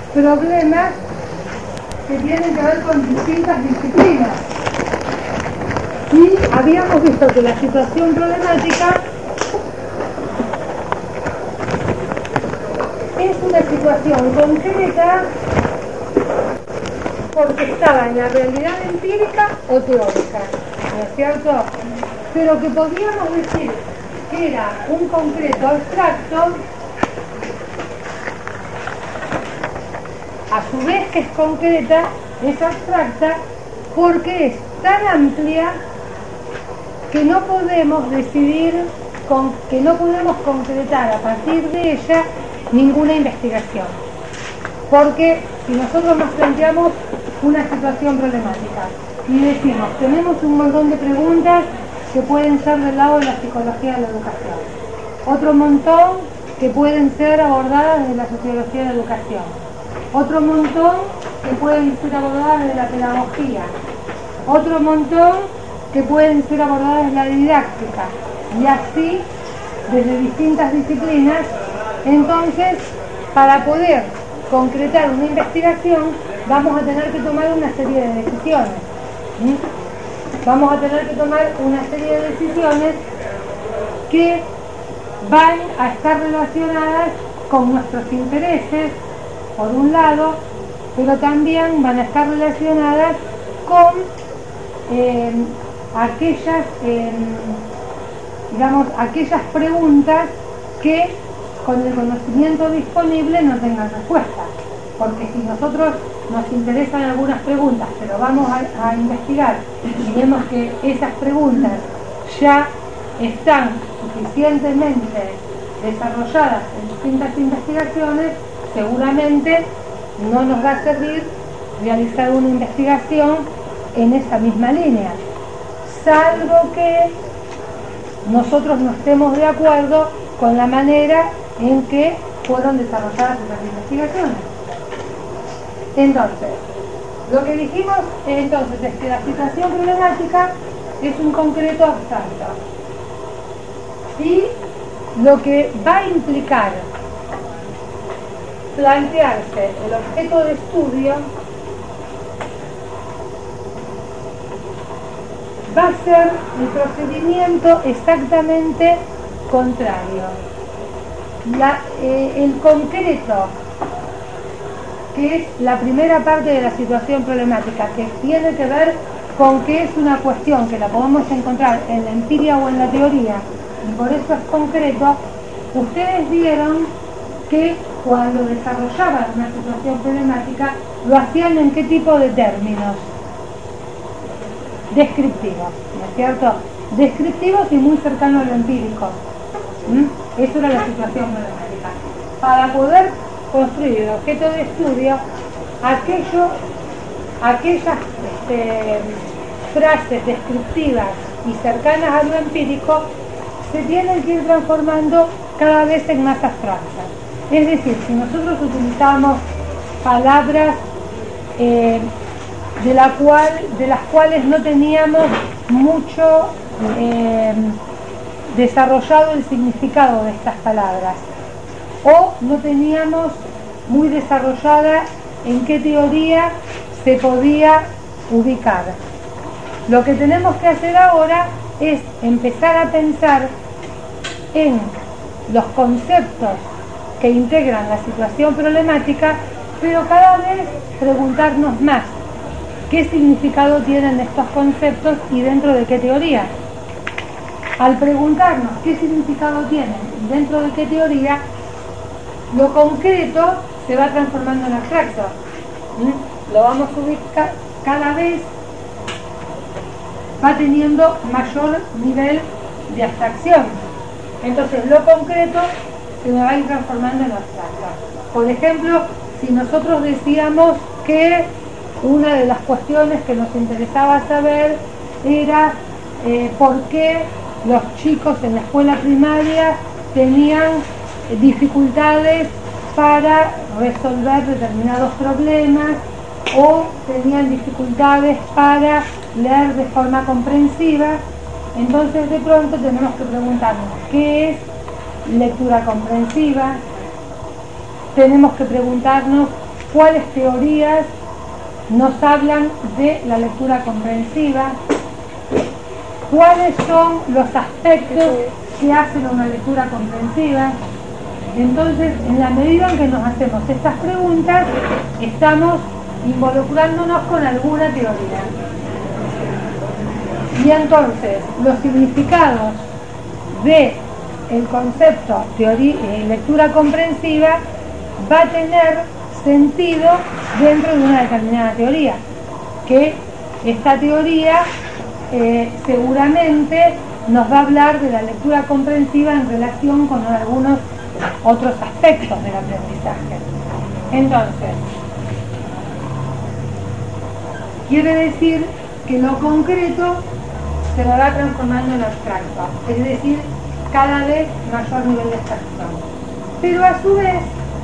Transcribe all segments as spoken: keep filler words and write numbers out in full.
problemas que tienen que ver con distintas disciplinas. Y habíamos visto que la situación problemática es una situación concreta porque estaba en la realidad empírica o teórica, ¿no es cierto? Pero que podríamos decir que era un concreto abstracto, a su vez que es concreta, es abstracta, porque es tan amplia que no podemos decidir, con, que no podemos concretar a partir de ella ninguna investigación. Porque si nosotros nos planteamos una situación problemática y decimos, tenemos un montón de preguntas que pueden ser del lado de la psicología de la educación, otro montón que pueden ser abordadas desde la sociología de la educación, otro montón que pueden ser abordadas desde la pedagogía, otro montón que pueden ser abordadas desde la didáctica, y así desde distintas disciplinas. Entonces, para poder concretar una investigación, vamos a tener que tomar una serie de decisiones. ¿sí? Vamos a tener que tomar una serie de decisiones que van a estar relacionadas con nuestros intereses, por un lado, pero también van a estar relacionadas con eh, aquellas, eh, digamos, aquellas preguntas que con el conocimiento disponible no tengan respuesta. Porque si nosotros nos interesan algunas preguntas, pero vamos a, a investigar y vemos que esas preguntas ya están suficientemente desarrolladas en distintas investigaciones, seguramente no nos va a servir realizar una investigación en esa misma línea, salvo que nosotros no estemos de acuerdo con la manera en que fueron desarrolladas esas investigaciones. Entonces, lo que dijimos entonces es que la situación problemática es un concreto abstracto y lo que va a implicar plantearse el objeto de estudio va a ser el procedimiento exactamente contrario. La, eh, el concreto, que es la primera parte de la situación problemática, que tiene que ver con que es una cuestión que la podemos encontrar en la empiria o en la teoría, y por eso es concreto. Ustedes vieron que cuando desarrollaban una situación problemática, lo hacían en qué tipo de términos descriptivos, ¿no es cierto? Descriptivos y muy cercanos a lo empírico. ¿Mm? Eso era la situación problemática. Para poder construir el objeto de estudio, aquello, aquellas este, frases descriptivas y cercanas a lo empírico se tienen que ir transformando cada vez en más abstractas. Es decir, si nosotros utilizamos palabras eh, de, la cual, de las cuales no teníamos mucho eh, desarrollado el significado de estas palabras, o no teníamos muy desarrollada en qué teoría se podía ubicar. Lo que tenemos que hacer ahora es empezar a pensar en los conceptos que integran la situación problemática, pero cada vez preguntarnos más qué significado tienen estos conceptos y dentro de qué teoría. Al preguntarnos qué significado tienen y dentro de qué teoría, lo concreto se va transformando en abstracto. ¿Mm? Lo vamos a ubicar cada vez, va teniendo mayor nivel de abstracción. Entonces lo concreto se va a ir transformando en abstracto. Por ejemplo, si nosotros decíamos que una de las cuestiones que nos interesaba saber era eh, por qué los chicos en la escuela primaria tenían dificultades para resolver determinados problemas o tenían dificultades para leer de forma comprensiva, entonces de pronto tenemos que preguntarnos qué es lectura comprensiva, tenemos que preguntarnos cuáles teorías nos hablan de la lectura comprensiva, cuáles son los aspectos que hacen una lectura comprensiva. Entonces, en la medida en que nos hacemos estas preguntas, estamos involucrándonos con alguna teoría. Y entonces, los significados de el concepto teoría, eh, lectura comprensiva va a tener sentido dentro de una determinada teoría, que esta teoría eh, seguramente nos va a hablar de la lectura comprensiva en relación con algunos otros aspectos del aprendizaje. Entonces, quiere decir que lo concreto se me va transformando en abstracto, es decir, cada vez mayor nivel de abstracción. Pero a su vez,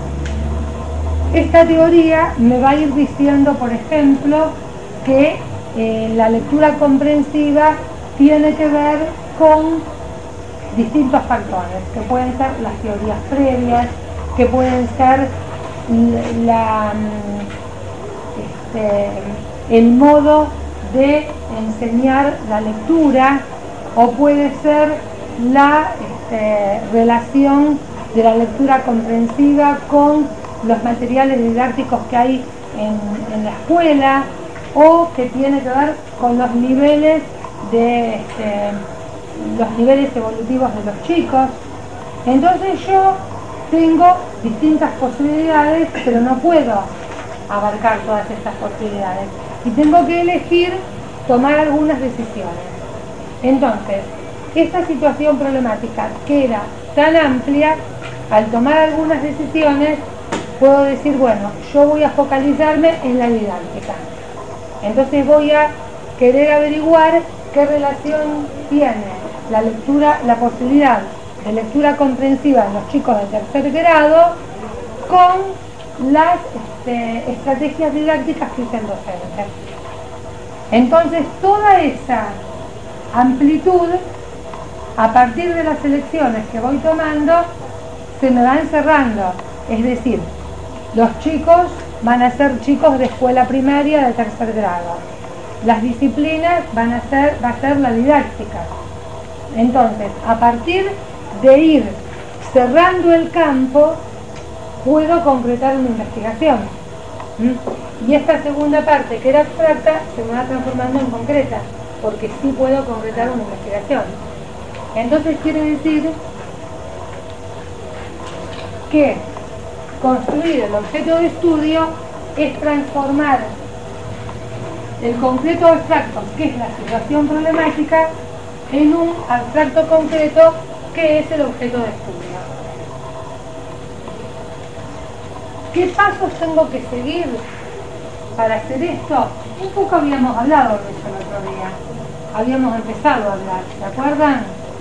esta teoría me va a ir diciendo, por ejemplo, que eh, la lectura comprensiva tiene que ver con distintos factores, que pueden ser las teorías previas, que pueden ser la, este, el modo de enseñar la lectura, o puede ser la este, relación de la lectura comprensiva con los materiales didácticos que hay en, en la escuela, o que tiene que ver con los niveles de este, los niveles evolutivos de los chicos. Entonces yo tengo distintas posibilidades, pero no puedo abarcar todas estas posibilidades y tengo que elegir tomar algunas decisiones. Entonces, esta situación problemática, que era tan amplia, al tomar algunas decisiones puedo decir, bueno, yo voy a focalizarme en la didáctica. Entonces voy a querer averiguar qué relación tiene la lectura, la posibilidad de lectura comprensiva en los chicos de tercer grado con las este, estrategias didácticas que usa el docente. Entonces toda esa amplitud, a partir de las elecciones que voy tomando, se me van cerrando. Es decir, los chicos van a ser chicos de escuela primaria de tercer grado. Las disciplinas van a ser, va a ser la didáctica. Entonces, a partir de ir cerrando el campo, puedo concretar una investigación. ¿Mm? Y esta segunda parte, que era abstracta, se me va transformando en concreta, porque sí puedo concretar una investigación. Entonces quiere decir que construir el objeto de estudio es transformar el concreto abstracto, que es la situación problemática, en un abstracto concreto, que es el objeto de estudio. ¿Qué pasos tengo que seguir para hacer esto? Un poco habíamos hablado de eso el otro día. Habíamos empezado a hablar, ¿se acuerdan?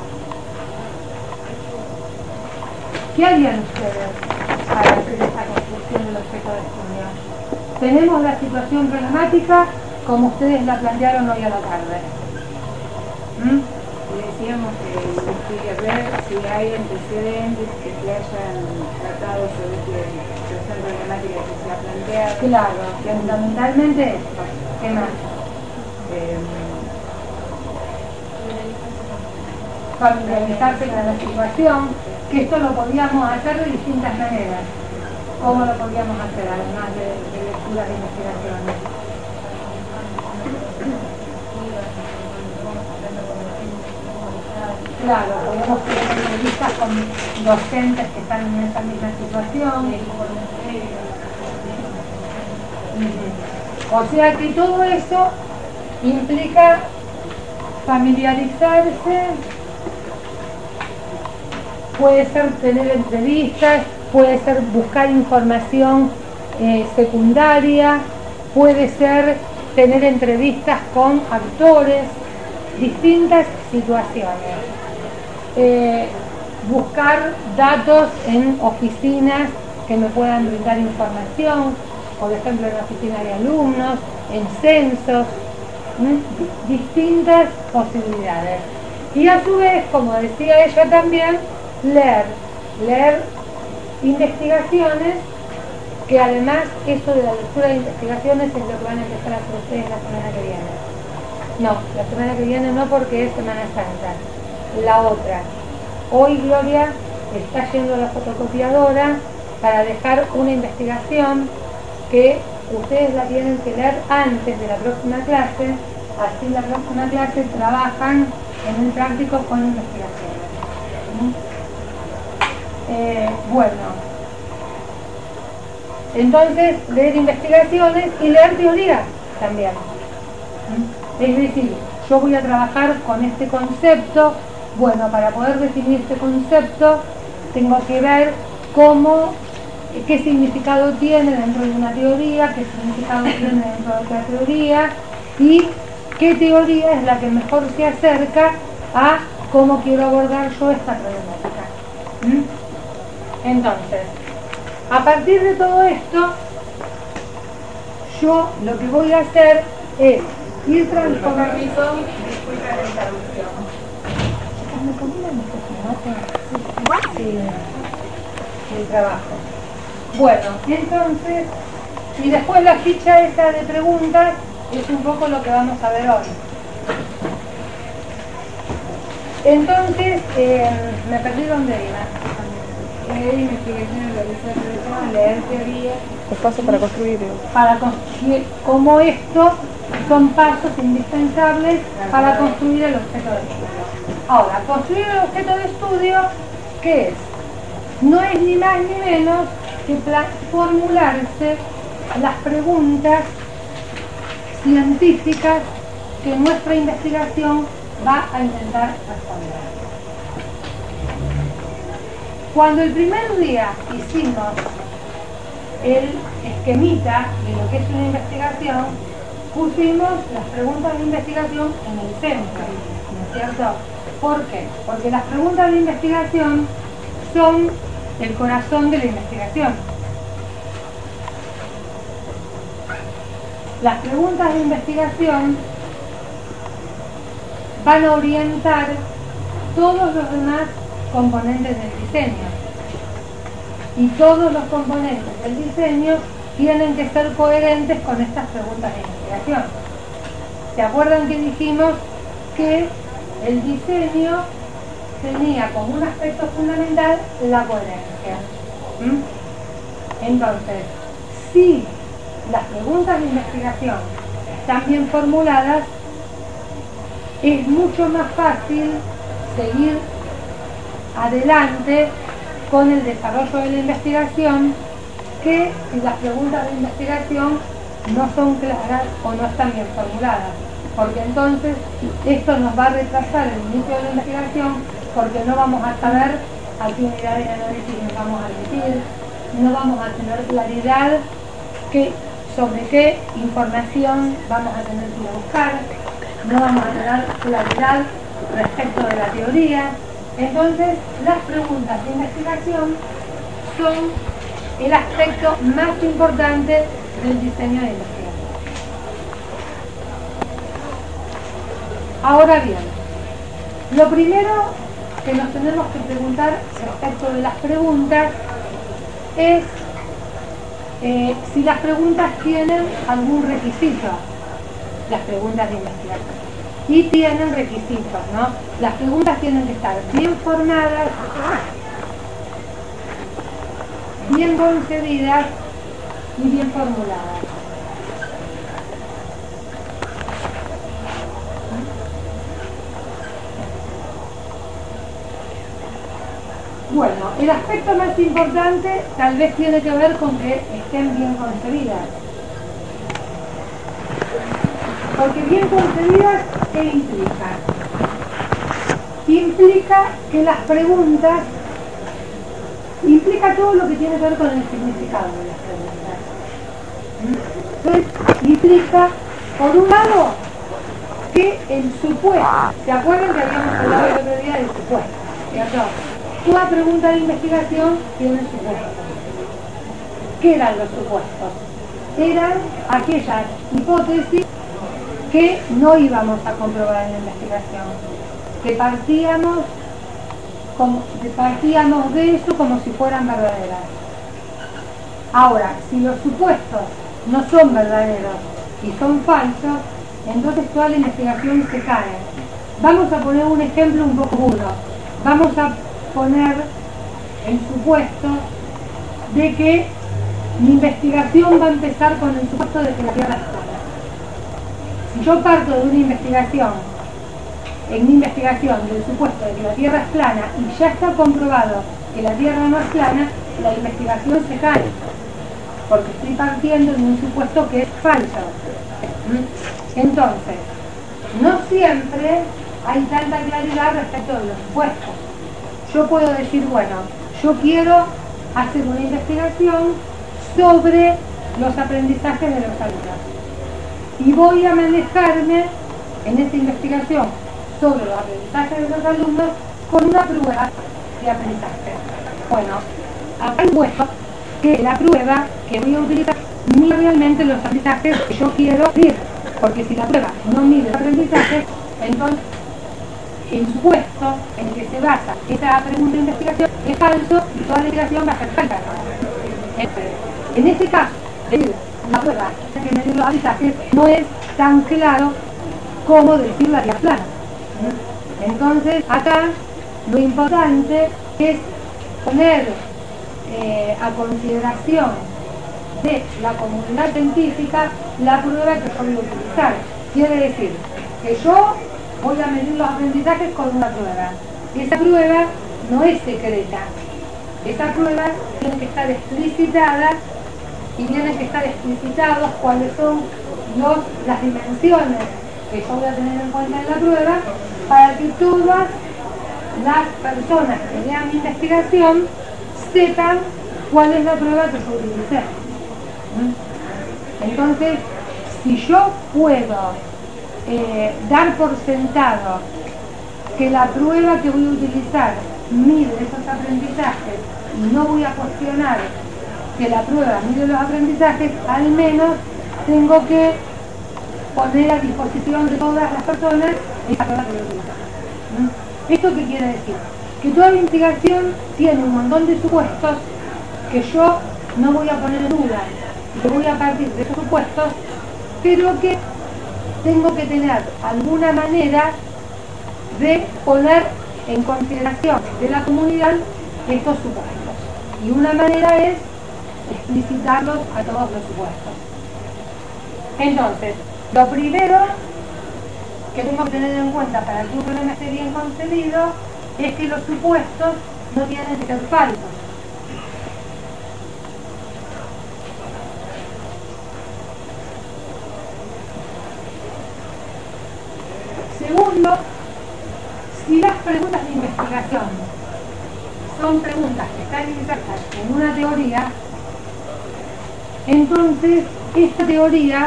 ¿Qué harían ustedes para hacer esta construcción del objeto de estudio? Tenemos la situación problemática como ustedes la plantearon hoy a la tarde. ¿Mm? Decíamos que investigue ver si hay antecedentes que se hayan tratado sobre esta situación problemática que se ha planteado. Claro, fundamentalmente esto. ¿Qué más? Eh, Familiarizarse con la situación, que esto lo podíamos hacer de distintas maneras. ¿Cómo lo podíamos hacer, además de, de lecturas de investigaciones? Claro, podemos tener entrevistas con docentes que están en esa misma situación. O sea que todo eso implica familiarizarse, puede ser tener entrevistas, puede ser buscar información eh, secundaria, puede ser tener entrevistas con actores, distintas situaciones. Eh, buscar datos en oficinas que me puedan brindar información, por ejemplo en la oficina de alumnos, en censos, ¿m? distintas posibilidades. Y a su vez, como decía ella también, leer, leer investigaciones que además esto de la lectura de investigaciones es lo que van a empezar a hacer ustedes la semana que viene. No, la semana que viene no, porque es Semana Santa. La otra. Hoy Gloria está yendo a la fotocopiadora para dejar una investigación que ustedes la tienen que leer antes de la próxima clase, así en la próxima clase trabajan en un práctico con investigaciones. ¿Mm? Eh, bueno. Entonces, leer investigaciones y leer teorías también. Es decir, yo voy a trabajar con este concepto. Bueno, para poder definir este concepto, tengo que ver cómo, qué significado tiene dentro de una teoría, qué significado tiene dentro de otra teoría, y qué teoría es la que mejor se acerca a cómo quiero abordar yo esta problemática. ¿Mm? Entonces, a partir de todo esto, yo lo que voy a hacer es ir transformando. Disculpa la interrupción. ¿Me combinan estos Sí, el trabajo. Bueno, entonces, y después la ficha esa de preguntas es un poco lo que vamos a ver hoy. Entonces, eh, me perdí dónde iba. Leer investigaciones, realizar teorías, leer teorías. Los pasos para construirlo. Para construir, como esto son pasos indispensables para construir el objeto de estudio. Ahora, construir el objeto de estudio, ¿qué es? No es ni más ni menos que formularse las preguntas científicas que nuestra investigación va a intentar responder. Cuando el primer día hicimos el esquemita de lo que es una investigación, pusimos las preguntas de investigación en el centro, ¿no es cierto? ¿Por qué? Porque las preguntas de investigación son el corazón de la investigación. Las preguntas de investigación van a orientar todos los demás componentes del diseño, y todos los componentes del diseño tienen que ser coherentes con estas preguntas de investigación. ¿Se acuerdan que dijimos que el diseño tenía como un aspecto fundamental la coherencia? ¿Mm? Entonces, si las preguntas de investigación están bien formuladas, es mucho más fácil seguir adelante con el desarrollo de la investigación que si las preguntas de investigación no son claras o no están bien formuladas, porque entonces esto nos va a retrasar el inicio de la investigación, porque no vamos a saber a qué unidad de análisis nos vamos a remitir, no vamos a tener claridad que, sobre qué información vamos a tener que ir a buscar, no vamos a tener claridad respecto de la teoría. Entonces, las preguntas de investigación son el aspecto más importante del diseño de investigación. Ahora bien, lo primero que nos tenemos que preguntar respecto de las preguntas es eh, si las preguntas tienen algún requisito, las preguntas de investigación. Y tienen requisitos, ¿no? Las preguntas tienen que estar bien formadas, bien concebidas y bien formuladas. Bueno, el aspecto más importante tal vez tiene que ver con que estén bien concebidas. Porque bien concebidas, ¿qué implica? Implica que las preguntas, implica todo lo que tiene que ver con el significado de las preguntas. Entonces, implica, por un lado, que el supuesto, ¿se acuerdan que habíamos hablado el otro día del supuesto? ¿Cierto? Toda pregunta de investigación tiene supuestos. ¿Qué eran los supuestos? Eran aquellas hipótesis que no íbamos a comprobar en la investigación, que partíamos, como, que partíamos de eso como si fueran verdaderas. Ahora, si los supuestos no son verdaderos y son falsos, entonces toda la investigación se cae. Vamos a poner un ejemplo un poco burdo. Vamos a poner el supuesto de que mi investigación va a empezar con el supuesto de que la Tierra es plana. Si yo parto de una investigación, en mi investigación del supuesto de que la Tierra es plana y ya está comprobado que la Tierra no es plana, la investigación se cae, porque estoy partiendo de un supuesto que es falso. Entonces, no siempre hay tanta claridad respecto de los supuestos. Yo puedo decir, bueno, yo quiero hacer una investigación sobre los aprendizajes de los alumnos y voy a manejarme en esta investigación sobre los aprendizajes de los alumnos con una prueba de aprendizaje. Bueno, acá he puesto que la prueba que voy a utilizar mide realmente los aprendizajes que yo quiero medir, porque si la prueba no mide los aprendizajes, entonces el supuesto en el que se basa esa pregunta de investigación es falso y toda la investigación va a ser falsa. En este caso, la prueba que medir los aprendizajes no es tan claro como decir la Tierra plana. Entonces, acá lo importante es poner eh, a consideración de la comunidad científica la prueba que yo voy a utilizar. Quiere decir que yo voy a medir los aprendizajes con una prueba. Y esa prueba no es secreta. Esa prueba tiene que estar explicitada y tiene que estar explicitados cuáles son los, las dimensiones que yo voy a tener en cuenta en la prueba para que todas las personas que vean mi investigación sepan cuál es la prueba que yo utilicé. Entonces, si yo puedo eh, dar por sentado que la prueba que voy a utilizar mide esos aprendizajes y no voy a cuestionar que la prueba mide los aprendizajes, al menos tengo que poner a disposición de todas las personas esa prueba que voy a utilizar. ¿Esto qué quiere decir? Que toda la investigación tiene un montón de supuestos que yo no voy a poner en duda, que voy a partir de esos supuestos, pero que tengo que tener alguna manera de poner en consideración de la comunidad estos supuestos. Y una manera es explicitarlos a todos los supuestos. Entonces, lo primero que tengo que tener en cuenta para que un problema esté bien concebido es que los supuestos no tienen que ser falsos. Segundo, si las preguntas de investigación son preguntas que están insertas en una teoría, entonces esta teoría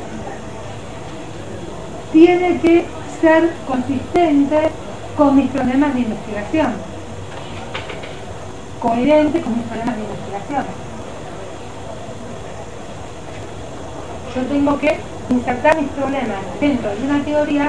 tiene que ser consistente con mis problemas de investigación, coherente con mis problemas de investigación. Yo tengo que insertar mis problemas dentro de una teoría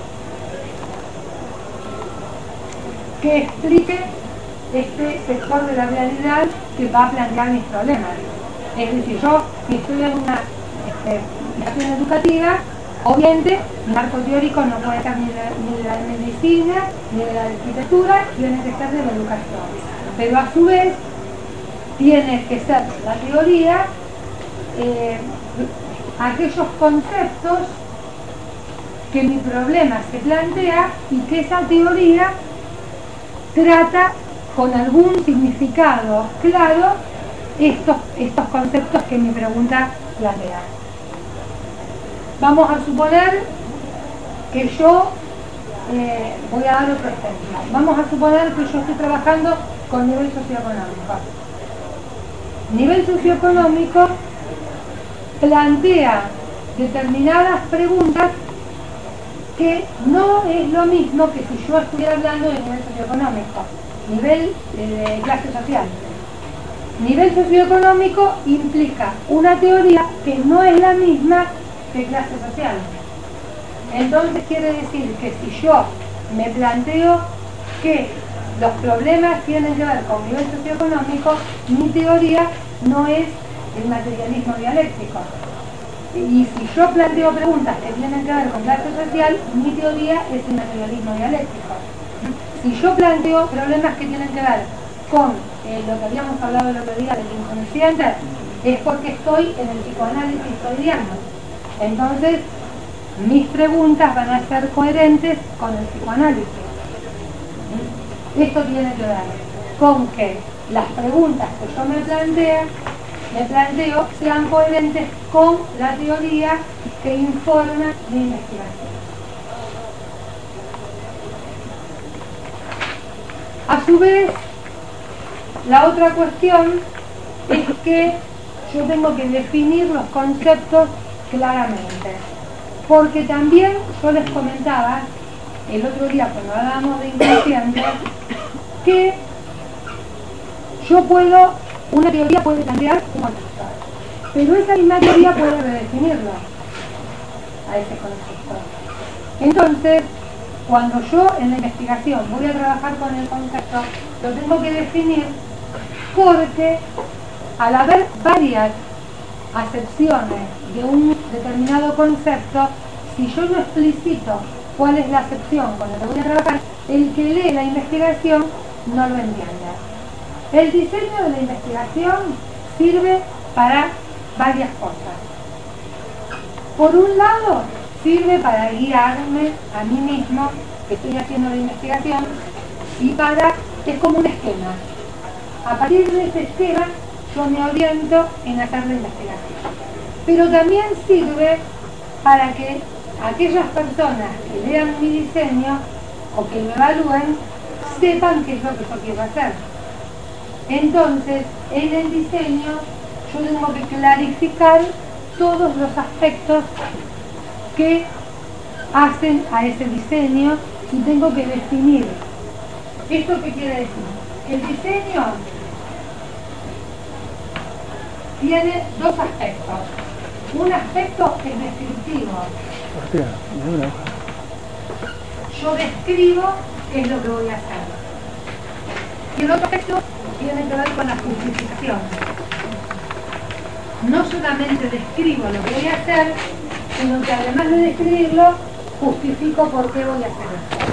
que explique este sector de la realidad que va a plantear mis problemas. Es decir, yo que estudio en una este, institución educativa, obviamente, el marco teórico no puede ser ni de, ni de la medicina, ni de la arquitectura, tiene que ser de la educación. Pero a su vez, tiene que ser la teoría, eh, aquellos conceptos que mi problema se plantea y que esa teoría trata con algún significado claro estos, estos conceptos que mi pregunta plantea. Vamos a suponer que yo, eh, voy a dar otro ejemplo, vamos a suponer que yo estoy trabajando con nivel socioeconómico. Nivel socioeconómico plantea determinadas preguntas que no es lo mismo que si yo estuviera hablando de nivel socioeconómico, nivel de clase social. Nivel socioeconómico implica una teoría que no es la misma que clase social. Entonces quiere decir que si yo me planteo que los problemas tienen que ver con nivel socioeconómico, mi teoría no es el materialismo dialéctico. Y si yo planteo preguntas que tienen que ver con clase social, mi teoría es el materialismo dialéctico. Si yo planteo problemas que tienen que ver con eh, lo que habíamos hablado el otro día del inconsciente, es porque estoy en el psicoanálisis freudiano. Entonces, mis preguntas van a ser coherentes con el psicoanálisis. Esto tiene que ver con que las preguntas que yo me planteo, me planteo sean coherentes con la teoría que informa mi investigación. A su vez, la otra cuestión es que yo tengo que definir los conceptos claramente. Porque también yo les comentaba el otro día cuando hablábamos de inconsciente que yo puedo, una teoría puede plantear un concepto, pero esa misma teoría puede redefinirlo a ese concepto. Entonces, cuando yo en la investigación voy a trabajar con el concepto, lo tengo que definir porque al haber varias acepciones de un determinado concepto, si yo no explicito cuál es la acepción con la que voy a trabajar, el que lee la investigación no lo entiende. El diseño de la investigación sirve para varias cosas. Por un lado, sirve para guiarme a mí mismo, que estoy haciendo la investigación, y para, es como un esquema. A partir de ese esquema, yo me oriento en hacer la investigación. Pero también sirve para que aquellas personas que lean mi diseño o que lo evalúen sepan qué es lo que yo quiero hacer. Entonces, en el diseño yo tengo que clarificar todos los aspectos que hacen a ese diseño y tengo que definir. ¿Esto qué quiere decir? El diseño tiene dos aspectos. Un aspecto es descriptivo. Yo describo qué es lo que voy a hacer. Y el otro aspecto tiene que ver con la justificación. No solamente describo lo que voy a hacer, sino que además de describirlo, justifico por qué voy a hacer esto.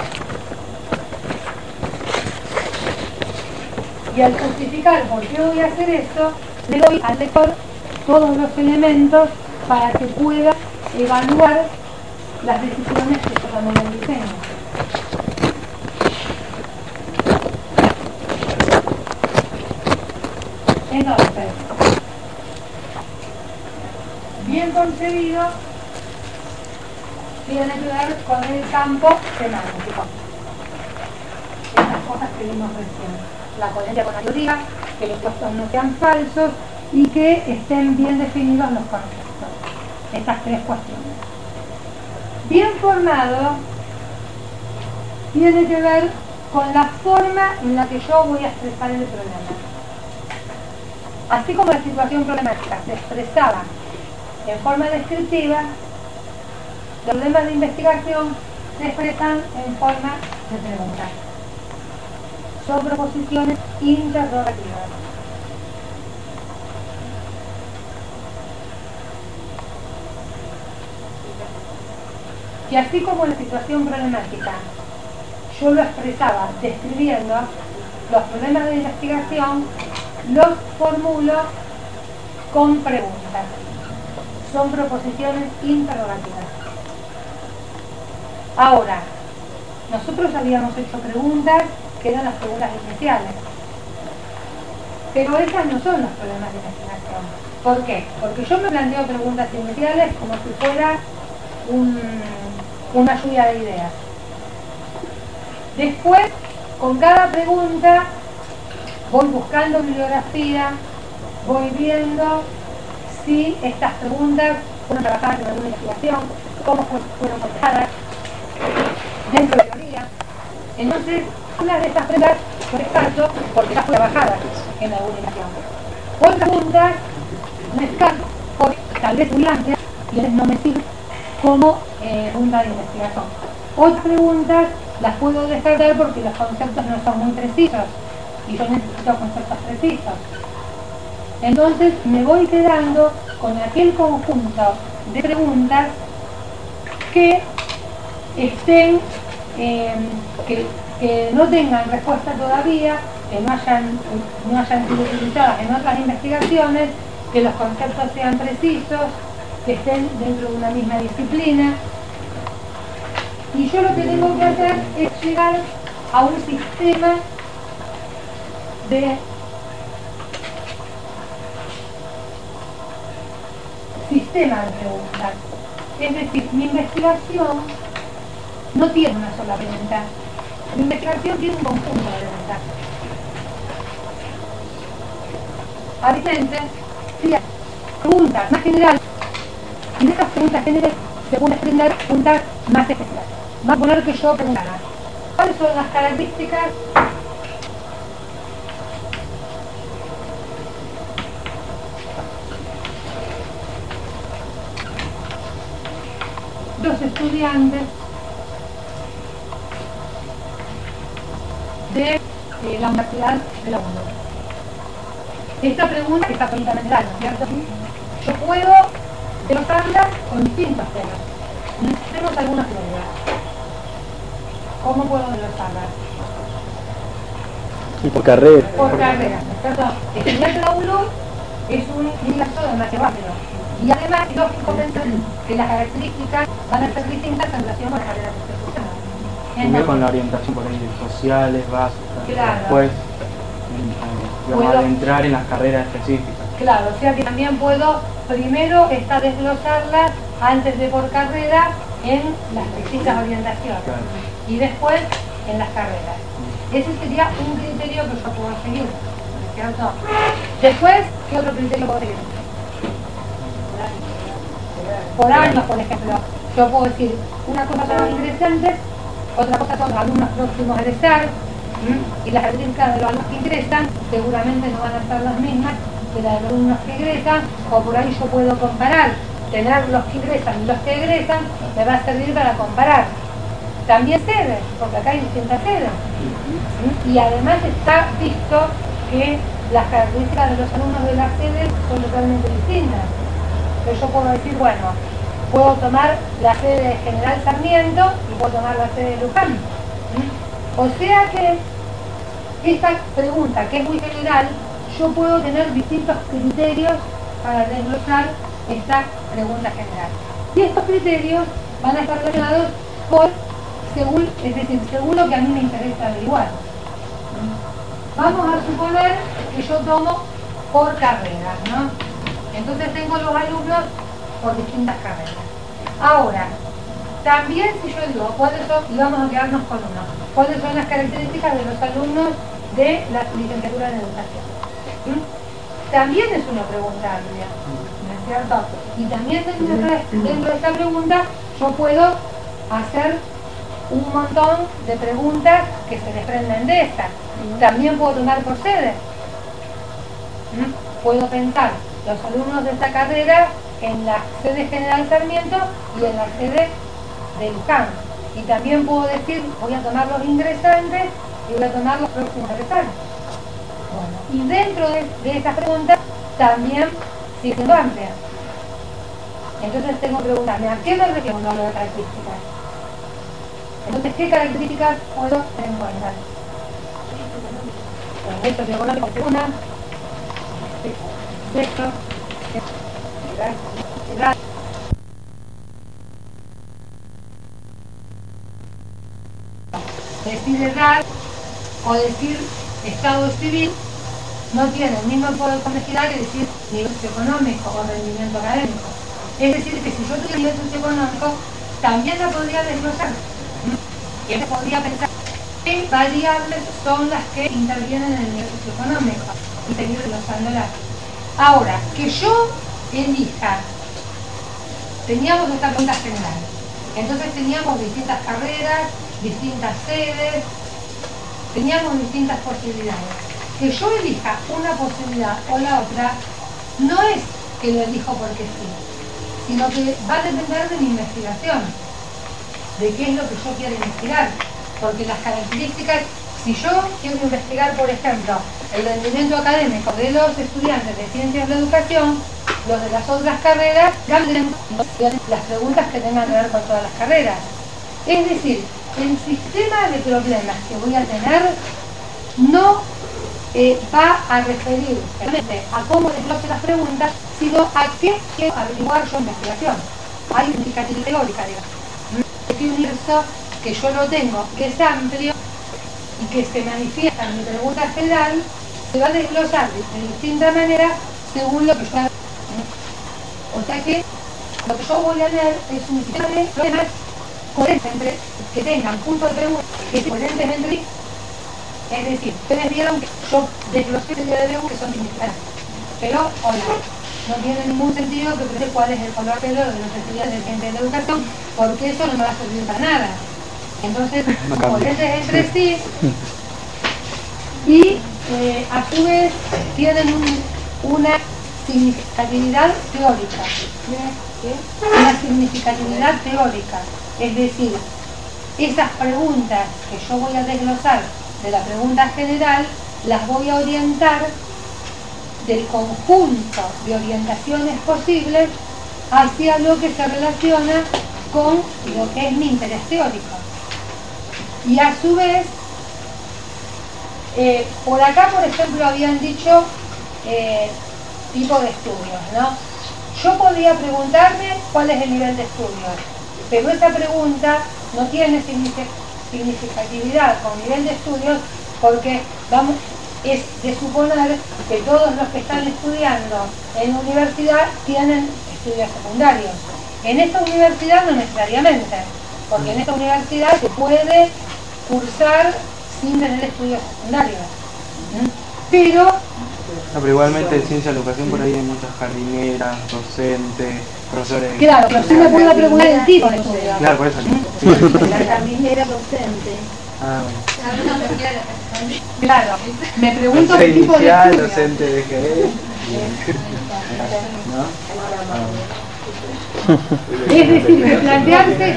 Y al justificar por qué voy a hacer esto, le doy al lector todos los elementos para que pueda evaluar las decisiones que yo tomo en el diseño. Entonces, bien concebido, tiene que ver con el campo semántico. Estas cosas que vimos recién. La coherencia con la teoría, que los puestos no sean falsos y que estén bien definidos los conceptos. Estas tres cuestiones. Bien formado tiene que ver con la forma en la que yo voy a expresar el problema. Así como la situación problemática se expresaba en forma descriptiva, los problemas de investigación se expresan en forma de preguntas. Son proposiciones interrogativas. Y así como la situación problemática yo lo expresaba describiendo los problemas de investigación, los formulo con preguntas. Son proposiciones interrogativas. Ahora, nosotros habíamos hecho preguntas que eran las preguntas iniciales. Pero esas no son los problemas de investigación. ¿Por qué? Porque yo me planteo preguntas iniciales como si fuera un, una lluvia de ideas. Después, con cada pregunta, voy buscando bibliografía, voy viendo si estas preguntas fueron trabajadas en alguna investigación, cómo fueron contestadas dentro de la teoría. Entonces, una de estas preguntas por descarto porque ya fue trabajada en alguna investigación. Otras preguntas no descarto porque tal vez muy amplias y no me sirven como eh, pregunta de investigación. Otras preguntas las puedo descartar porque los conceptos no son muy precisos y yo necesito conceptos precisos. Entonces me voy quedando con aquel conjunto de preguntas que estén, eh, que, que no tengan respuesta todavía, que no hayan, no hayan sido utilizadas en otras investigaciones, que los conceptos sean precisos, que estén dentro de una misma disciplina. Y yo lo que tengo que hacer es llegar a un sistema de sistema de preguntas. Es decir, mi investigación no tiene una sola pregunta. Mi investigación tiene un conjunto de preguntas. Habitualmente, si hay preguntas más generales, y de esas preguntas generales se pueden desprender preguntas más especiales. Vamos a poner que yo preguntara, ¿cuáles son las características de los estudiantes de eh, la Universidad de la U N O? Esta pregunta está absolutamente general, ¿no es cierto? Yo puedo desglosarla con distintos temas. Tenemos algunas preguntas. ¿Cómo puedo desglosarla? Y por carrera. Por carrera, ¿no es cierto? Estudiante de la U N O es un universo demasiado amplio. Y además, es lógico pensar que las características van a ser distintas en relación con las carreras que se cursan. Primero con la orientación por ahí de sociales, básicas, Claro. después eh, digamos, Puedo- adentrar en las carreras específicas. Claro, o sea que también puedo primero esta desglosarlas antes de por carrera en las distintas orientaciones Claro. y después en las carreras. Ese sería un criterio que yo puedo seguir, ¿no es cierto? Después, ¿qué otro criterio puedo seguir? Por años, por ejemplo, yo puedo decir, una cosa son los ingresantes, otra cosa son los alumnos próximos a egresar, ¿m? Y las características de los alumnos que ingresan seguramente no van a ser las mismas que las de los alumnos que egresan, o por ahí yo puedo comparar, tener los que ingresan y los que egresan me va a servir para comparar. También sedes, porque acá hay distintas sedes. ¿M? Y además está visto que las características de los alumnos de las sedes son totalmente distintas. Entonces yo puedo decir, bueno, puedo tomar la sede de General Sarmiento y puedo tomar la sede de Luján. ¿Mm? O sea que esta pregunta, que es muy general, yo puedo tener distintos criterios para desglosar esta pregunta general. Y estos criterios van a estar relacionados por, según, es decir, según lo que a mí me interesa averiguar. ¿Mm? Vamos a suponer que yo tomo por carrera, ¿no? Entonces tengo los alumnos por distintas carreras. Ahora, también si yo digo, ¿cuáles son? Y vamos a quedarnos con uno. ¿Cuáles son las características de los alumnos de la licenciatura en educación? ¿Mm? También es una pregunta amplia, ¿no es cierto? Y también dentro de, dentro de esta pregunta yo puedo hacer un montón de preguntas que se desprenden de esta. También puedo tomar por sede. ¿Mm? Puedo pensar los alumnos de esta carrera en la sede General Sarmiento y en la sede de Luján. Y también puedo decir, voy a tomar los ingresantes y voy a tomar los próximos egresantes. Bueno, y dentro de, de estas preguntas también sigue siendo amplia. Entonces tengo que preguntarme, ¿a qué me refiero cuando hablo de características? Entonces, ¿qué características puedo tener en cuenta? Bueno, esto es económico, una, esto, decir edad o decir estado civil no tiene el mismo poder de complejidad que decir nivel socioeconómico o rendimiento académico. Es decir, que si yo tuviera nivel socioeconómico, también la podría desglosar. Y se podría pensar qué variables son las que intervienen en el nivel socioeconómico y seguir desglosándolas. Ahora, que yo elija, teníamos esta pregunta general, entonces teníamos distintas carreras, distintas sedes, teníamos distintas posibilidades. Que yo elija una posibilidad o la otra, no es que lo elijo porque sí, sino que va a depender de mi investigación, de qué es lo que yo quiero investigar, porque las características Si yo quiero investigar, por ejemplo, el rendimiento académico de los estudiantes de ciencias de la educación, los de las otras carreras cambian las preguntas que tengan que ver con todas las carreras. Es decir, el sistema de problemas que voy a tener no eh, va a referirse a cómo desglose las preguntas, sino a qué quiero averiguar yo en investigación. Hay una indicativa teórica, digamos. Este universo que yo lo tengo, que es amplio y que se manifiesta en mi pregunta general, se va a desglosar de, de distinta manera según lo que yo haga. O sea que lo que yo voy a leer es un sistema de problemas coherentes entre, que tengan puntos de pregunta que sean coherentes entre sí. Es decir, ustedes vieron que yo desglosé el día de hoy que son significativos. Pero, hola, no tiene ningún sentido que pregunte cuál es el color pelo de los estudiantes de ciencias de la educación, porque eso no me va a servir para nada. Entonces, coherentes entre sí y eh, a su vez tienen un, una significatividad teórica. Una significatividad teórica. Es decir, esas preguntas que yo voy a desglosar de la pregunta general, las voy a orientar del conjunto de orientaciones posibles hacia lo que se relaciona con lo que es mi interés teórico. Y a su vez, eh, por acá, por ejemplo, habían dicho eh, tipo de estudios, ¿no? Yo podría preguntarme cuál es el nivel de estudios, pero esa pregunta no tiene significatividad con nivel de estudios porque vamos, es de suponer que todos los que están estudiando en universidad tienen estudios secundarios. En esta universidad no necesariamente, porque en esta universidad se puede cursar sin tener estudios secundarios. ¿Mm? Pero... No, pero igualmente en ciencia de la educación por ahí hay muchas jardineras, docentes, profesores... Claro, pero sí me puedo preguntar el tipo de estudios. Claro, por eso. Sí. La jardinera docente. Ah, bueno. Claro, me pregunto Docente qué tipo de inicial, estudios. docente de G E. ¿No? Es decir, que plantearse...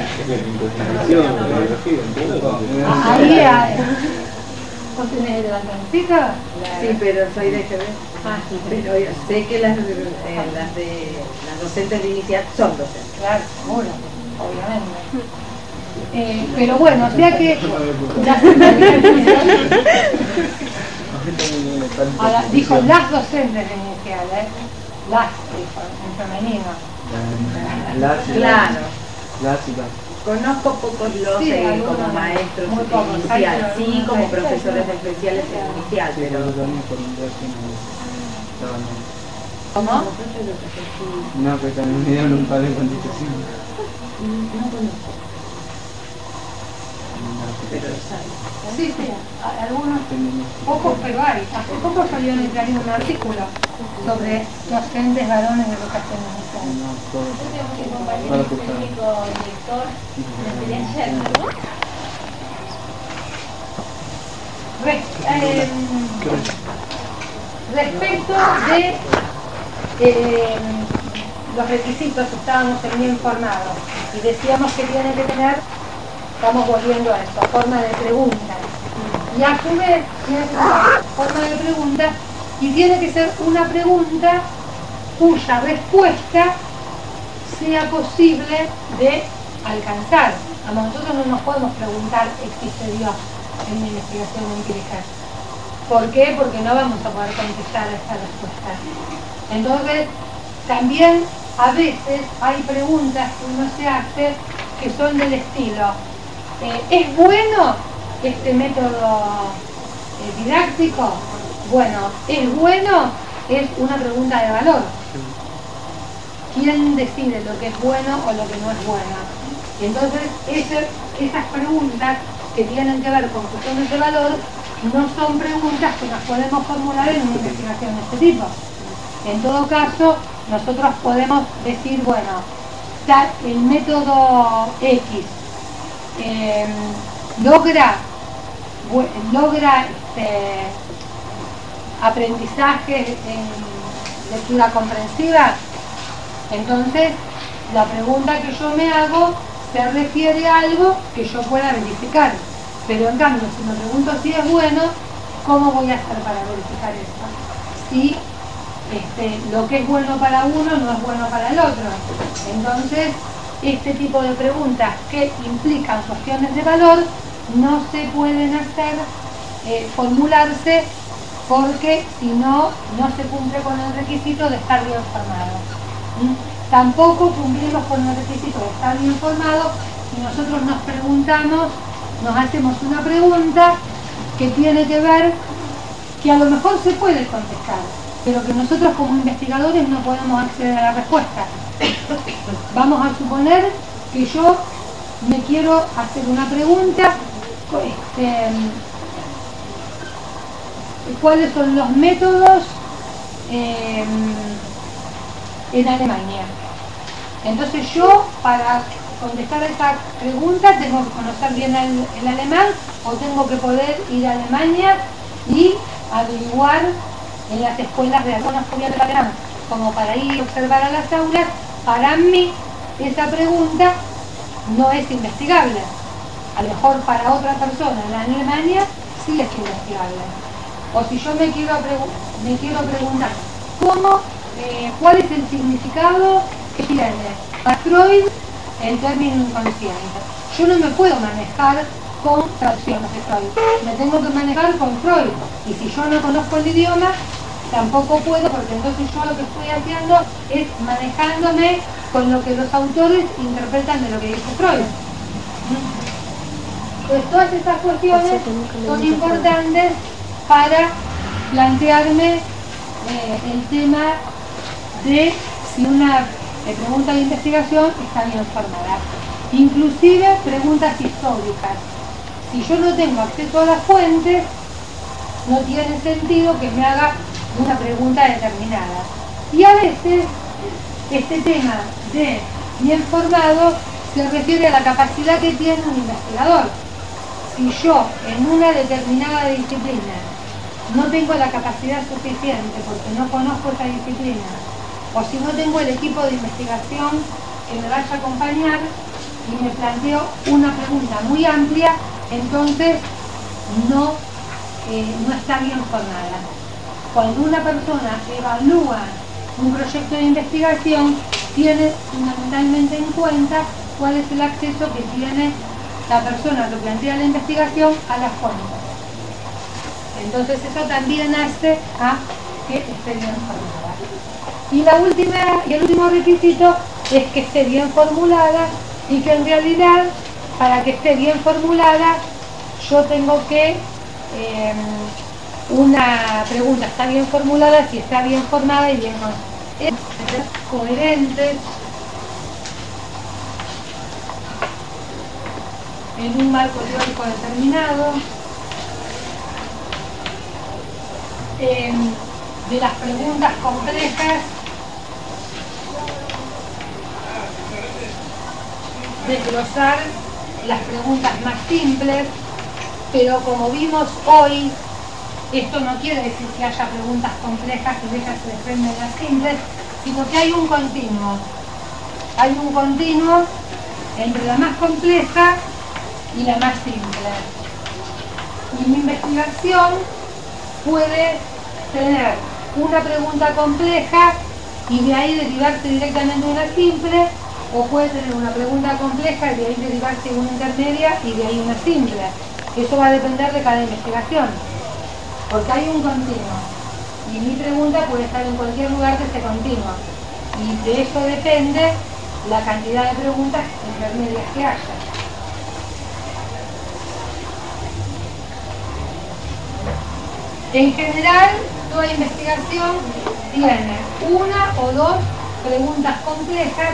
Ahí hay... ¿Vos tenés el alcancita? Sí, pero soy de G B. Ah, sí, Pero sé que las, eh, las de las docentes de inicial son docentes. claro, seguro, obviamente. Eh, pero bueno, o sea que las, ahora, dijo las docentes de inicial, ¿eh? Las, dijo, en femenino. Las y Claro. las y las. Conozco pocos los Sí, eh, algunos, como maestros muy de pocos, hay, inicial, pero sí, algunos como hay, profesores sí, especiales en inicial, Sí, pero pero también por un día que no estaban ahí. ¿Cómo? No, que también me dieron un par de contestación. no conozco. Pero sabe. Sí, sí, a- algunos, pocos, pero hay. Hace poco salió en el diario un artículo sobre docentes varones de educación inicial. No, todo. Para escuchar. Re- eh, respecto de eh, los requisitos, estábamos bien informados y decíamos que tiene que tener, estamos volviendo a eso, forma de pregunta. Y a su vez tiene que tener forma de pregunta y tiene que ser una pregunta cuya respuesta sea posible de alcanzar. A nosotros no nos podemos preguntar, ¿existe Dios en una investigación empírica? ¿Por qué? Porque no vamos a poder contestar a esta respuesta. Entonces, también a veces hay preguntas que uno se hace que son del estilo, eh, ¿es bueno este método eh, didáctico? Bueno, ¿es bueno? Es una pregunta de valor. ¿Quién decide lo que es bueno o lo que no es bueno? Y entonces ese, esas preguntas que tienen que ver con cuestiones de valor no son preguntas que nos podemos formular en una investigación de este tipo. En todo caso, nosotros podemos decir, bueno, tal, el método X eh, logra, bu- logra este, aprendizaje en lectura comprensiva. Entonces, la pregunta que yo me hago se refiere a algo que yo pueda verificar. Pero en cambio, si me pregunto si es bueno, ¿cómo voy a hacer para verificar eso? Si este, lo que es bueno para uno no es bueno para el otro. Entonces, este tipo de preguntas que implican cuestiones de valor no se pueden hacer, eh, formularse, porque si no, no se cumple con el requisito de estar bien formado. ¿Mm? Tampoco cumplimos con el requisito de estar bien formado si nosotros nos preguntamos, nos hacemos una pregunta que tiene que ver, que a lo mejor se puede contestar, pero que nosotros como investigadores no podemos acceder a la respuesta. Vamos a suponer que yo me quiero hacer una pregunta, este, ¿cuáles son los métodos eh, en Alemania? Entonces yo, para contestar a esa pregunta, tengo que conocer bien el, el alemán, o tengo que poder ir a Alemania y averiguar en las escuelas de algunas escuelas del alemán, como para ir a observar a las aulas. Para mí, esa pregunta no es investigable. A lo mejor para otra persona en Alemania sí es investigable. O si yo me quiero, me quiero preguntar, ¿cómo, eh, ¿cuál es el significado que tiene para Freud el término inconsciente? Yo no me puedo manejar con traducciones de Freud, me tengo que manejar con Freud. Y si yo no conozco el idioma, tampoco puedo, porque entonces yo lo que estoy haciendo es manejándome con lo que los autores interpretan de lo que dice Freud. Entonces todas estas cuestiones son importantes para plantearme eh, el tema de si una eh, pregunta de investigación está bien formada. Inclusive preguntas históricas. Si yo no tengo acceso a las fuentes, no tiene sentido que me haga una pregunta determinada. Y a veces este tema de bien formado se refiere a la capacidad que tiene un investigador. Si yo en una determinada disciplina no tengo la capacidad suficiente porque no conozco esa disciplina, o si no tengo el equipo de investigación que me vaya a acompañar y me planteo una pregunta muy amplia, entonces no, eh, no está bien formada. Cuando una persona evalúa un proyecto de investigación, tiene fundamentalmente en cuenta cuál es el acceso que tiene la persona que plantea la investigación a las fuentes. Entonces eso también hace a que esté bien formada. Y, la última, y el último requisito es que esté bien formulada, y que en realidad, para que esté bien formulada, yo tengo que, eh, una pregunta está bien formulada si está bien formada y bien coherentes en un marco teórico determinado, eh, de las preguntas complejas, desglosar las preguntas más simples, pero como vimos hoy, esto no quiere decir que haya preguntas complejas y de ellas se desprenden las simples, sino que hay un continuo. Hay un continuo entre la más compleja y la más simple. Y mi investigación puede tener una pregunta compleja y de ahí derivarse directamente una simple, o puede tener una pregunta compleja y de ahí derivarse una intermedia y de ahí una simple. Eso va a depender de cada investigación, porque hay un continuo y mi pregunta puede estar en cualquier lugar de ese continuo, y de eso depende la cantidad de preguntas intermedias que haya. En general, toda investigación tiene una o dos preguntas complejas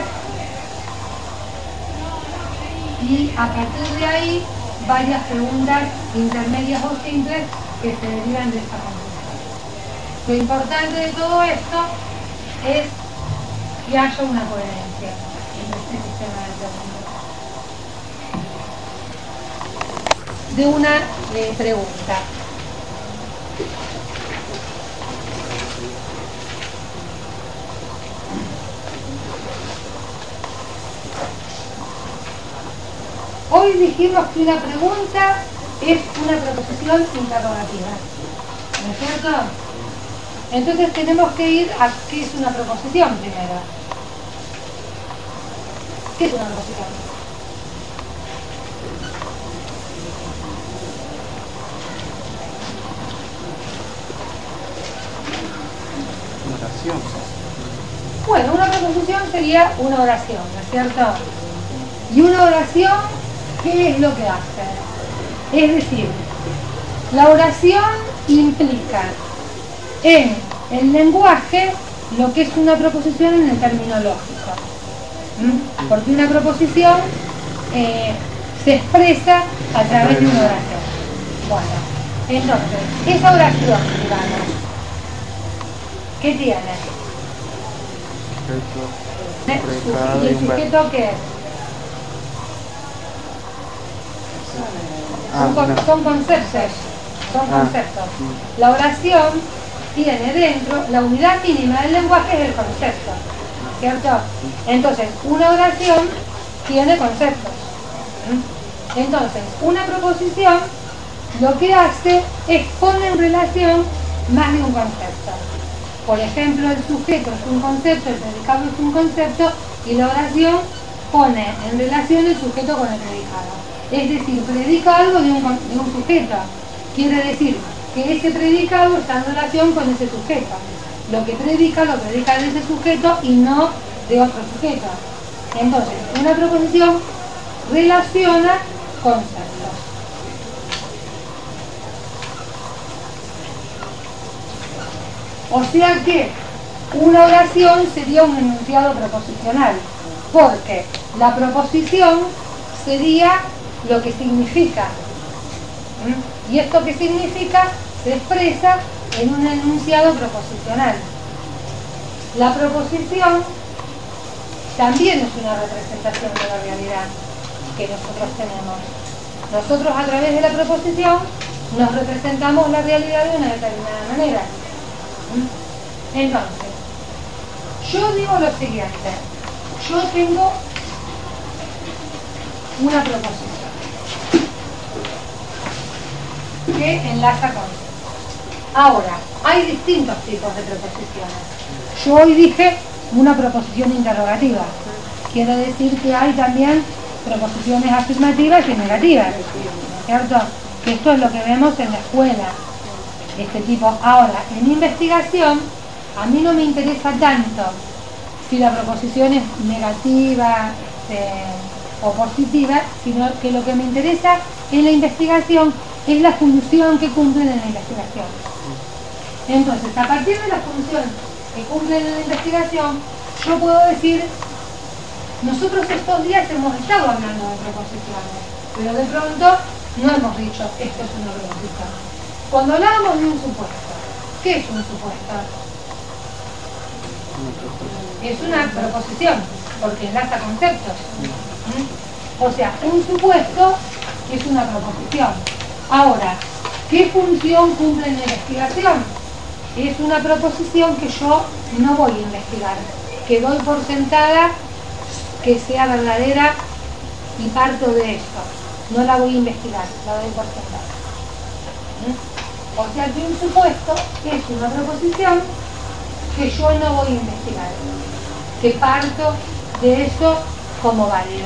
y a partir de ahí varias preguntas intermedias o simples que se derivan de esta complejidad. Lo importante de todo esto es que haya una coherencia en este sistema de preguntas. De una eh, pregunta. Hoy dijimos que una pregunta es una proposición interrogativa, ¿no es cierto? Entonces tenemos que ir a qué es una proposición primero. ¿Qué es una proposición? Oración. Bueno, una proposición sería una oración, ¿no es cierto? Y una oración, ¿qué es lo que hace? Es decir, la oración implica en el lenguaje lo que es una proposición en el término lógico. ¿Mm? Porque una proposición eh, se expresa a través de una oración. Bueno, entonces, esa oración, digamos, ¿qué tiene? Sujeto, ¿Y el sujeto qué es? Ah, Son, con, no. son conceptos. Son Ah, conceptos. sí. La oración tiene dentro, la unidad mínima del lenguaje es el concepto, ¿cierto? Entonces, una oración tiene conceptos. ¿Mm? Entonces, una proposición lo que hace es poner en relación más de un concepto. Por ejemplo, el sujeto es un concepto, el predicado es un concepto, y la oración pone en relación el sujeto con el predicado. Es decir, predica algo de un, de un sujeto. Quiere decir que ese predicado está en relación con ese sujeto. Lo que predica, lo predica de ese sujeto y no de otro sujeto. Entonces, una proposición relaciona conceptos. O sea que una oración sería un enunciado proposicional, porque la proposición sería lo que significa. ¿Mm? Y esto que significa se expresa en un enunciado proposicional. La proposición también es una representación de la realidad que nosotros tenemos. Nosotros a través de la proposición nos representamos la realidad de una determinada manera. ¿Mm? Entonces, yo digo lo siguiente, yo tengo una proposición que enlaza conceptos. Ahora, hay distintos tipos de proposiciones. Yo hoy dije una proposición interrogativa. Quiere decir que hay también proposiciones afirmativas y negativas, ¿cierto? Esto es lo que vemos en la escuela, este tipo. Ahora, en investigación, a mí no me interesa tanto si la proposición es negativa este, o positiva, sino que lo que me interesa en la investigación es la función que cumplen en la investigación. Entonces, a partir de la función que cumplen en la investigación, yo puedo decir, nosotros estos días hemos estado hablando de proposiciones, pero de pronto no hemos dicho, esto es una proposición. Cuando hablábamos de un supuesto, ¿qué es un supuesto? Es una proposición, porque enlaza conceptos. ¿Mm? O sea, un supuesto es una proposición. Ahora, ¿qué función cumple en la investigación? Es una proposición que yo no voy a investigar, que doy por sentada que sea verdadera y parto de esto. No la voy a investigar, la doy por sentada. ¿Mm? O sea que un supuesto es una proposición que yo no voy a investigar, que parto de eso como válido.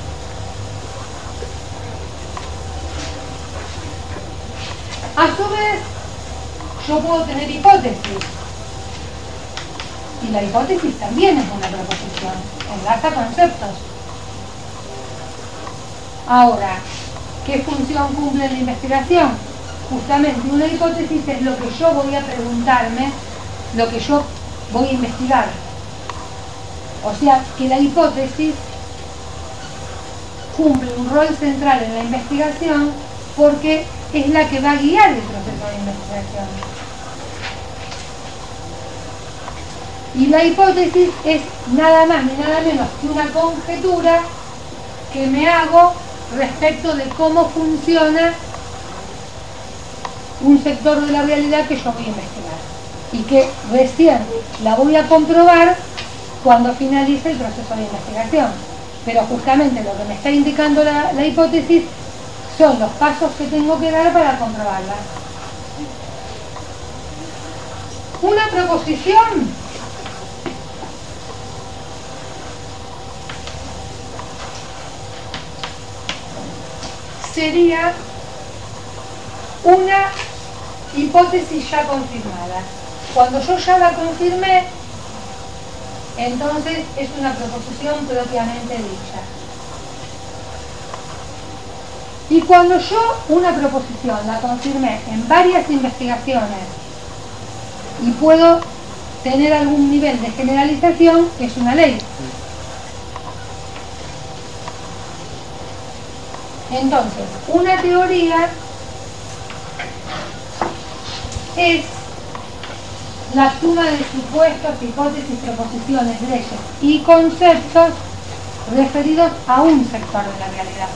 A su vez, yo puedo tener hipótesis, y la hipótesis también es una proposición, enlaza conceptos. Ahora, ¿qué función cumple en la investigación? Justamente una hipótesis es lo que yo voy a preguntarme, lo que yo voy a investigar. O sea, que la hipótesis cumple un rol central en la investigación porque es la que va a guiar el proceso de investigación. Y la hipótesis es nada más ni nada menos que una conjetura que me hago respecto de cómo funciona un sector de la realidad que yo voy a investigar y que recién la voy a comprobar cuando finalice el proceso de investigación. Pero justamente lo que me está indicando la, la hipótesis son los pasos que tengo que dar para comprobarla. Una proposición sería una hipótesis ya confirmada. Cuando yo ya la confirmé, entonces es una proposición propiamente dicha. Y cuando yo una proposición la confirmé en varias investigaciones y puedo tener algún nivel de generalización, es una ley. Entonces, una teoría es la suma de supuestos, hipótesis, proposiciones, leyes y conceptos referidos a un sector de la realidad.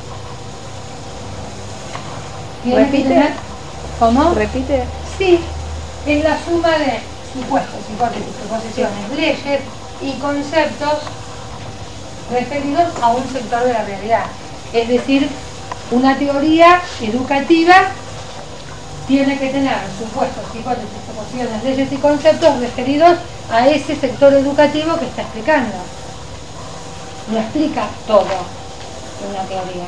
¿Repite? Tener, ¿Cómo? ¿Repite? Sí, es la suma de supuestos, hipótesis, proposiciones, leyes y conceptos referidos a un sector de la realidad. Es decir, una teoría educativa tiene que tener supuestos, hipótesis, proposiciones, leyes y conceptos referidos a ese sector educativo que está explicando. No explica todo una teoría.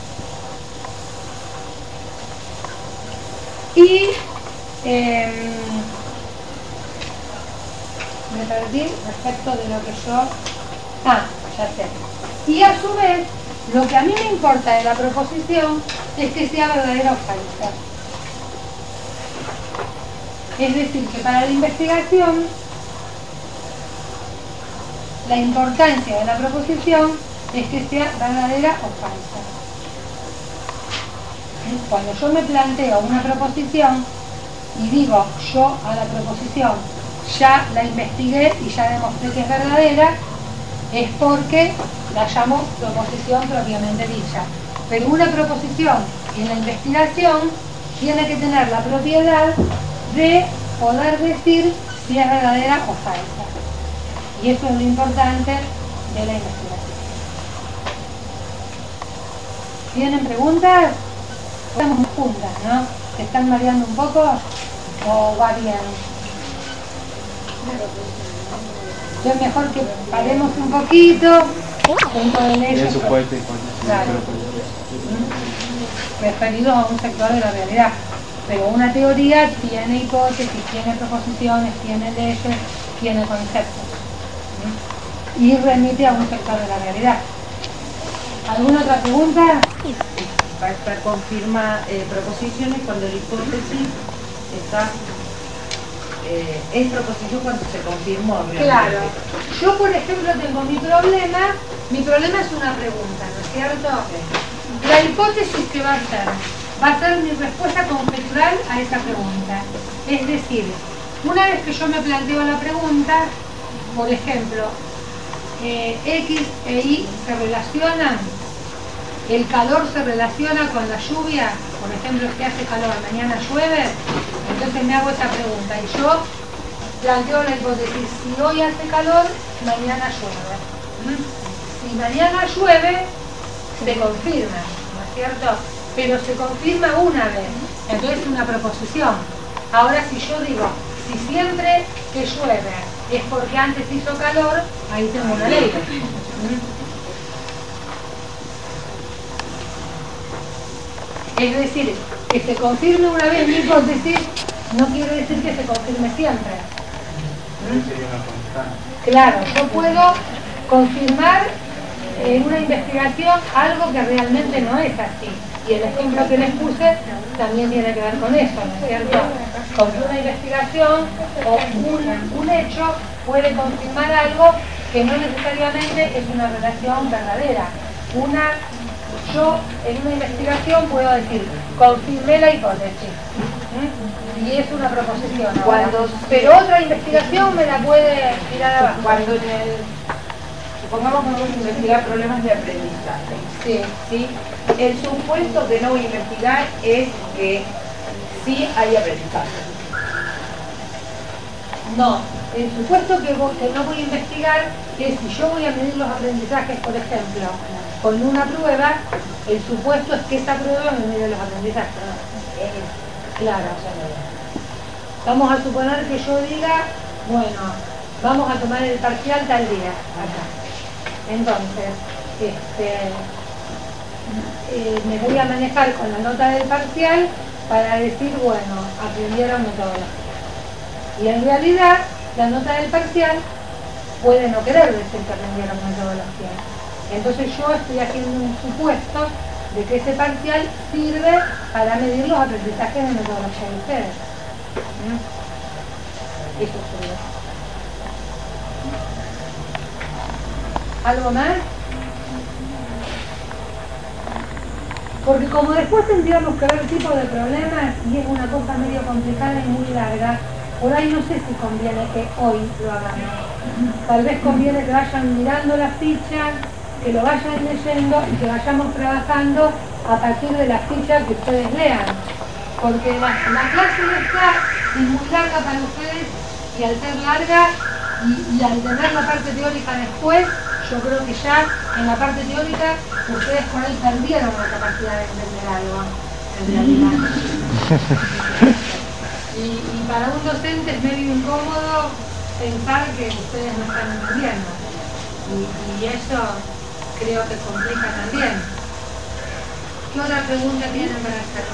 Y eh, me perdí respecto de lo que yo... Ah, ya sé. Y a su vez, lo que a mí me importa de la proposición es que sea verdadera o falsa. Es decir, que para la investigación, la importancia de la proposición es que sea verdadera o falsa. Cuando yo me planteo una proposición y digo yo a la proposición ya la investigué y ya demostré que es verdadera, es porque la llamo proposición propiamente dicha. Pero una proposición en la investigación tiene que tener la propiedad de poder decir si es verdadera o falsa. Y eso es lo importante de la investigación. ¿Tienen preguntas? Estamos muy juntas, ¿no? ¿Se están mareando un poco o va bien? Es mejor que paremos un poquito, punto de leyes claro, referidos a un sector de la realidad. Pero una teoría tiene hipótesis, tiene proposiciones, tiene leyes, tiene conceptos, ¿sí? Y remite a un sector de la realidad. ¿Alguna otra pregunta? Para confirmar eh, proposiciones cuando la hipótesis está eh, es proposición cuando se confirmó realmente. Claro. Yo, por ejemplo, tengo mi problema. Mi problema es una pregunta, ¿no es cierto? La hipótesis que va a ser va a ser mi respuesta conjetural a esa pregunta. Es decir, una vez que yo me planteo la pregunta, por ejemplo, eh, X e Y se relacionan, el calor se relaciona con la lluvia, por ejemplo, si hace calor, mañana llueve, entonces me hago esa pregunta y yo planteo la hipótesis, si hoy hace calor, mañana llueve. ¿Mm? Si mañana llueve, se confirma, ¿no es cierto? Pero se confirma una vez, entonces es una proposición. Ahora si yo digo, si siempre que llueve es porque antes hizo calor, ahí tengo una ley. ¿Mm? Es decir, que se confirme una vez mi hipótesis no quiere decir que se confirme siempre. ¿Mm? Claro, yo puedo confirmar en una investigación algo que realmente no es así. Y el ejemplo que les puse también tiene que ver con eso, ¿no es cierto? Con que una investigación o un, un hecho puede confirmar algo que no necesariamente es una relación verdadera. Una Yo en una investigación puedo decir, confirmé la hipótesis, ¿Mm? y es una proposición ahora. Cuando, pero otra investigación me la puede tirar abajo. Cuando en el, supongamos que vamos a investigar problemas de aprendizaje, Sí. ¿sí? El supuesto que no voy a investigar es que sí hay aprendizaje. No, el supuesto que, voy, que no voy a investigar es si yo voy a medir los aprendizajes, por ejemplo, con una prueba, El supuesto es que esa prueba me mide los aprendizajes. Claro, vamos a suponer que yo diga, bueno, vamos a tomar el parcial tal día, acá. Entonces, este, eh, me voy a manejar con la nota del parcial para decir, bueno, aprendieron metodología. Y en realidad, la nota del parcial puede no querer decir que aprendieron metodología. Entonces yo estoy haciendo un supuesto de que ese parcial sirve para medir los aprendizajes de metodología de ustedes. ¿Mm? Eso sería. ¿Algo más? Porque como después tendríamos que ver tipos de problemas y es una cosa medio complicada y muy larga, por ahí no sé si conviene que hoy lo hagamos. Tal vez conviene que vayan mirando las fichas, que lo vayan leyendo y que vayamos trabajando a partir de las fichas que ustedes lean. Porque la, la clase esta es muy larga para ustedes y al ser larga y, y al tener la parte teórica después, yo creo que ya en la parte teórica ustedes por ahí perdieron la capacidad de entender algo, en realidad. Y, y para un docente es medio incómodo pensar que ustedes no están entendiendo. Y, y eso creo que complica también. ¿Qué otra pregunta tienen para hacer?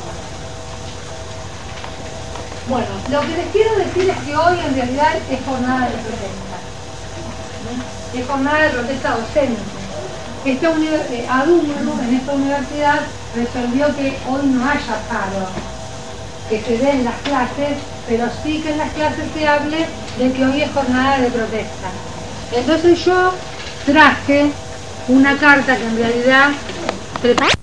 Bueno, lo que les quiero decir es que hoy en realidad es jornada de protesta. Es jornada de protesta docente. Esta eh, ADUMRU en esta universidad resolvió que hoy no haya paro, que se den las clases, pero sí que en las clases se hable de que hoy es jornada de protesta. Entonces yo traje una carta que en realidad